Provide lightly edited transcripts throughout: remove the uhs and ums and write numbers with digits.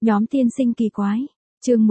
Nhóm tiên sinh kỳ quái. Chương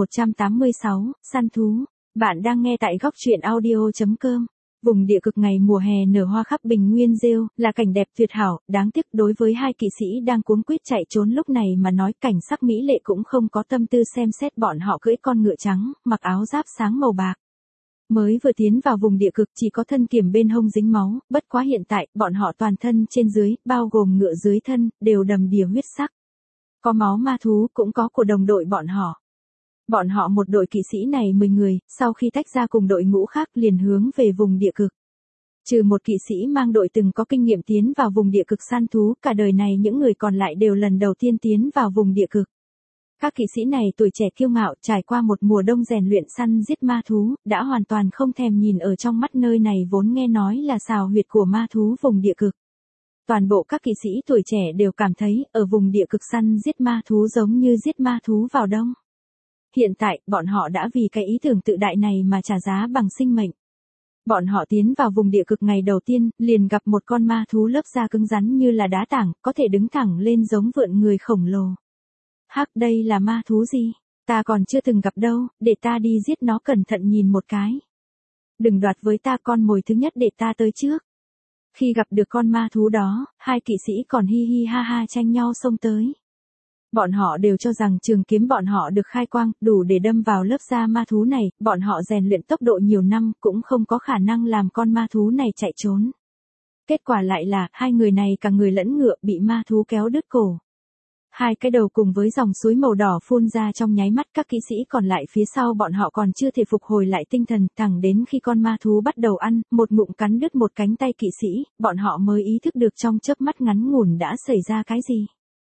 186, săn thú. Bạn đang nghe tại góc truyện audio.com. Vùng địa cực ngày mùa hè nở hoa khắp bình nguyên rêu, là cảnh đẹp tuyệt hảo, đáng tiếc đối với hai kỵ sĩ đang cuống quýt chạy trốn lúc này mà nói cảnh sắc mỹ lệ cũng không có tâm tư xem xét bọn họ cưỡi con ngựa trắng, mặc áo giáp sáng màu bạc. Mới vừa tiến vào vùng địa cực chỉ có thân kiểm bên hông dính máu, bất quá hiện tại, bọn họ toàn thân trên dưới, bao gồm ngựa dưới thân, đều đầm đìa huyết sắc. Có máu ma thú cũng có của đồng đội bọn họ. Bọn họ một đội kỵ sĩ này 10 người, sau khi tách ra cùng đội ngũ khác liền hướng về vùng địa cực. Trừ một kỵ sĩ mang đội từng có kinh nghiệm tiến vào vùng địa cực săn thú, cả đời này những người còn lại đều lần đầu tiên tiến vào vùng địa cực. Các kỵ sĩ này tuổi trẻ kiêu ngạo, trải qua một mùa đông rèn luyện săn giết ma thú, đã hoàn toàn không thèm nhìn ở trong mắt nơi này vốn nghe nói là xào huyệt của ma thú vùng địa cực. Toàn bộ các kỵ sĩ tuổi trẻ đều cảm thấy, ở vùng địa cực săn giết ma thú giống như giết ma thú vào đông. Hiện tại, bọn họ đã vì cái ý tưởng tự đại này mà trả giá bằng sinh mệnh. Bọn họ tiến vào vùng địa cực ngày đầu tiên, liền gặp một con ma thú lớp da cứng rắn như là đá tảng, có thể đứng thẳng lên giống vượn người khổng lồ. Hắc, đây là ma thú gì? Ta còn chưa từng gặp đâu, để ta đi giết nó cẩn thận nhìn một cái. Đừng đoạt với ta con mồi thứ nhất để ta tới trước. Khi gặp được con ma thú đó, hai kỵ sĩ còn hi hi ha ha tranh nhau xông tới. Bọn họ đều cho rằng trường kiếm bọn họ được khai quang, đủ để đâm vào lớp da ma thú này, bọn họ rèn luyện tốc độ nhiều năm cũng không có khả năng làm con ma thú này chạy trốn. Kết quả lại là, hai người này cả người lẫn ngựa bị ma thú kéo đứt cổ. Hai cái đầu cùng với dòng suối màu đỏ phun ra trong nháy mắt, các kỵ sĩ còn lại phía sau bọn họ còn chưa thể phục hồi lại tinh thần, thẳng đến khi con ma thú bắt đầu ăn, một ngụm cắn đứt một cánh tay kỵ sĩ, bọn họ mới ý thức được trong chớp mắt ngắn ngủn đã xảy ra cái gì.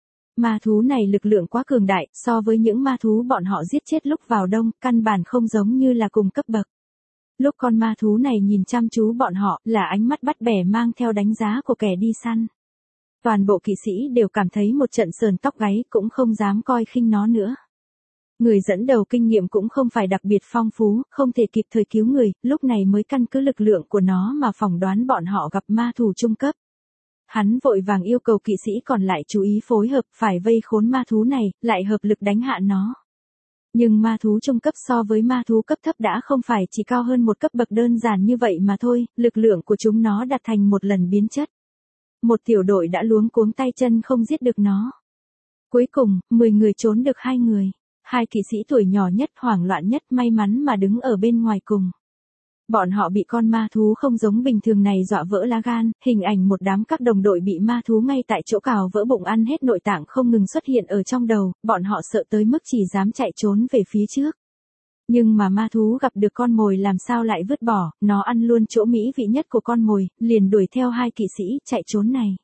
Ma thú này lực lượng quá cường đại, so với những ma thú bọn họ giết chết lúc vào đông, căn bản không giống như là cùng cấp bậc. Lúc con ma thú này nhìn chăm chú bọn họ, là ánh mắt bắt bẻ mang theo đánh giá của kẻ đi săn. Toàn bộ kỵ sĩ đều cảm thấy một trận sờn tóc gáy, cũng không dám coi khinh nó nữa. Người dẫn đầu kinh nghiệm cũng không phải đặc biệt phong phú, không thể kịp thời cứu người, lúc này mới căn cứ lực lượng của nó mà phỏng đoán bọn họ gặp ma thú trung cấp. Hắn vội vàng yêu cầu kỵ sĩ còn lại chú ý phối hợp, phải vây khốn ma thú này, lại hợp lực đánh hạ nó. Nhưng ma thú trung cấp so với ma thú cấp thấp đã không phải chỉ cao hơn một cấp bậc đơn giản như vậy mà thôi, lực lượng của chúng nó đạt thành một lần biến chất. Một tiểu đội đã luống cuống tay chân không giết được nó. Cuối cùng, 10 người trốn được 2 người. Hai kỵ sĩ tuổi nhỏ nhất, hoảng loạn nhất, may mắn mà đứng ở bên ngoài cùng. Bọn họ bị con ma thú không giống bình thường này dọa vỡ lá gan, hình ảnh một đám các đồng đội bị ma thú ngay tại chỗ cào vỡ bụng ăn hết nội tạng không ngừng xuất hiện ở trong đầu, bọn họ sợ tới mức chỉ dám chạy trốn về phía trước. Nhưng mà ma thú gặp được con mồi làm sao lại vứt bỏ, nó ăn luôn chỗ mỹ vị nhất của con mồi, liền đuổi theo hai kỵ sĩ chạy trốn này.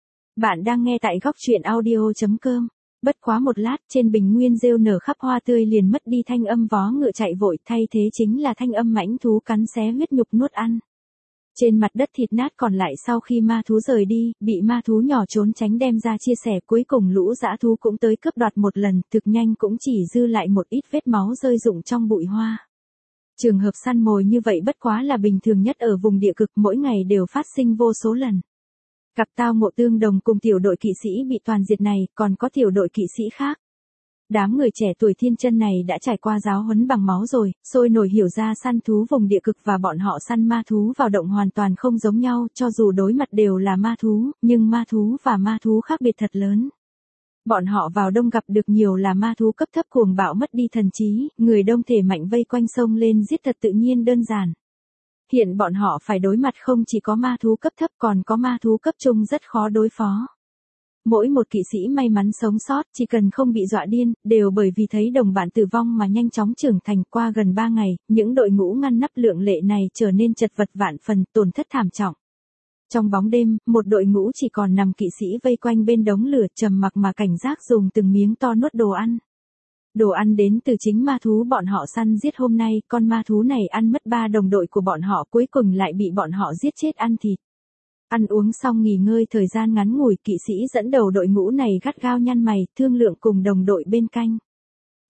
Bạn đang nghe tại góc truyện audio.com. Bất quá một lát, trên bình nguyên rêu nở khắp hoa tươi liền mất đi thanh âm vó ngựa chạy vội, thay thế chính là thanh âm mãnh thú cắn xé huyết nhục nuốt ăn. Trên mặt đất thịt nát còn lại sau khi ma thú rời đi, bị ma thú nhỏ trốn tránh đem ra chia sẻ, cuối cùng lũ dã thú cũng tới cướp đoạt một lần, thực nhanh cũng chỉ dư lại một ít vết máu rơi rụng trong bụi hoa. Trường hợp săn mồi như vậy bất quá là bình thường nhất ở vùng địa cực, mỗi ngày đều phát sinh vô số lần. Gặp tao ngộ tương đồng cùng tiểu đội kỵ sĩ bị toàn diệt này, còn có tiểu đội kỵ sĩ khác. Đám người trẻ tuổi thiên chân này đã trải qua giáo huấn bằng máu rồi, sôi nổi hiểu ra săn thú vùng địa cực và bọn họ săn ma thú vào động hoàn toàn không giống nhau, cho dù đối mặt đều là ma thú, nhưng ma thú và ma thú khác biệt thật lớn. Bọn họ vào đông gặp được nhiều là ma thú cấp thấp cuồng bạo mất đi thần trí, người đông thể mạnh vây quanh sông lên giết thật tự nhiên đơn giản. Hiện bọn họ phải đối mặt không chỉ có ma thú cấp thấp còn có ma thú cấp trung rất khó đối phó. Mỗi một kỵ sĩ may mắn sống sót, chỉ cần không bị dọa điên, đều bởi vì thấy đồng bạn tử vong mà nhanh chóng trưởng thành. Qua gần 3 ngày, những đội ngũ ngăn nắp lượng lệ này trở nên chật vật vạn phần, tổn thất thảm trọng. Trong bóng đêm, một đội ngũ chỉ còn nằm kỵ sĩ vây quanh bên đống lửa, trầm mặc mà cảnh giác dùng từng miếng to nuốt đồ ăn. Đồ ăn đến từ chính ma thú bọn họ săn giết hôm nay, con ma thú này ăn mất 3 đồng đội của bọn họ, cuối cùng lại bị bọn họ giết chết ăn thịt. Ăn uống xong nghỉ ngơi thời gian ngắn ngủi, kỵ sĩ dẫn đầu đội ngũ này gắt gao nhăn mày, thương lượng cùng đồng đội bên canh.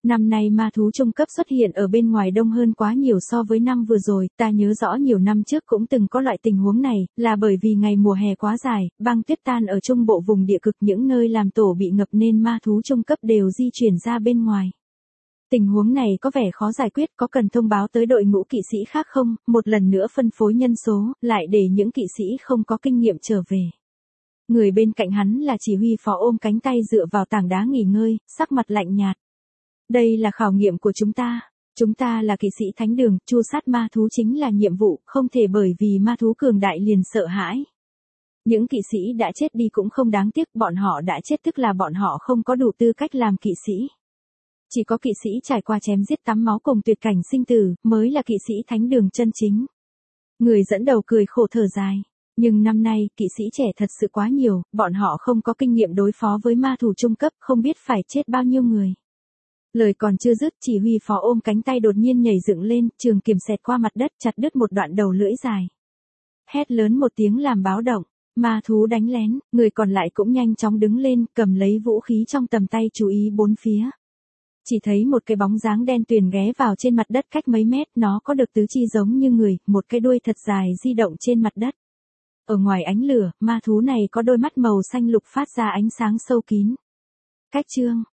Năm nay ma thú trung cấp xuất hiện ở bên ngoài đông hơn quá nhiều so với năm vừa rồi, ta nhớ rõ nhiều năm trước cũng từng có loại tình huống này, là bởi vì ngày mùa hè quá dài, băng tuyết tan ở trung bộ vùng địa cực những nơi làm tổ bị ngập nên ma thú trung cấp đều di chuyển ra bên ngoài. Tình huống này có vẻ khó giải quyết, có cần thông báo tới đội ngũ kỵ sĩ khác không, một lần nữa phân phối nhân số, lại để những kỵ sĩ không có kinh nghiệm trở về. Người bên cạnh hắn là chỉ huy phó ôm cánh tay dựa vào tảng đá nghỉ ngơi, sắc mặt lạnh nhạt. Đây là khảo nghiệm của chúng ta là kỵ sĩ thánh đường, tru sát ma thú chính là nhiệm vụ, không thể bởi vì ma thú cường đại liền sợ hãi. Những kỵ sĩ đã chết đi cũng không đáng tiếc, bọn họ đã chết tức là bọn họ không có đủ tư cách làm kỵ sĩ. Chỉ có kỵ sĩ trải qua chém giết tắm máu cùng tuyệt cảnh sinh tử, mới là kỵ sĩ thánh đường chân chính. Người dẫn đầu cười khổ thở dài. Nhưng năm nay, kỵ sĩ trẻ thật sự quá nhiều, bọn họ không có kinh nghiệm đối phó với ma thủ trung cấp, không biết phải chết bao nhiêu người. Lời còn chưa dứt, chỉ huy phó ôm cánh tay đột nhiên nhảy dựng lên, trường kiếm xẹt qua mặt đất chặt đứt một đoạn đầu lưỡi dài. Hét lớn một tiếng làm báo động, ma thú đánh lén, người còn lại cũng nhanh chóng đứng lên, cầm lấy vũ khí trong tầm tay chú ý bốn phía. Chỉ thấy một cái bóng dáng đen tuyền ghé vào trên mặt đất cách mấy mét, nó có được tứ chi giống như người, một cái đuôi thật dài di động trên mặt đất. Ở ngoài ánh lửa, ma thú này có đôi mắt màu xanh lục phát ra ánh sáng sâu kín. Cách chương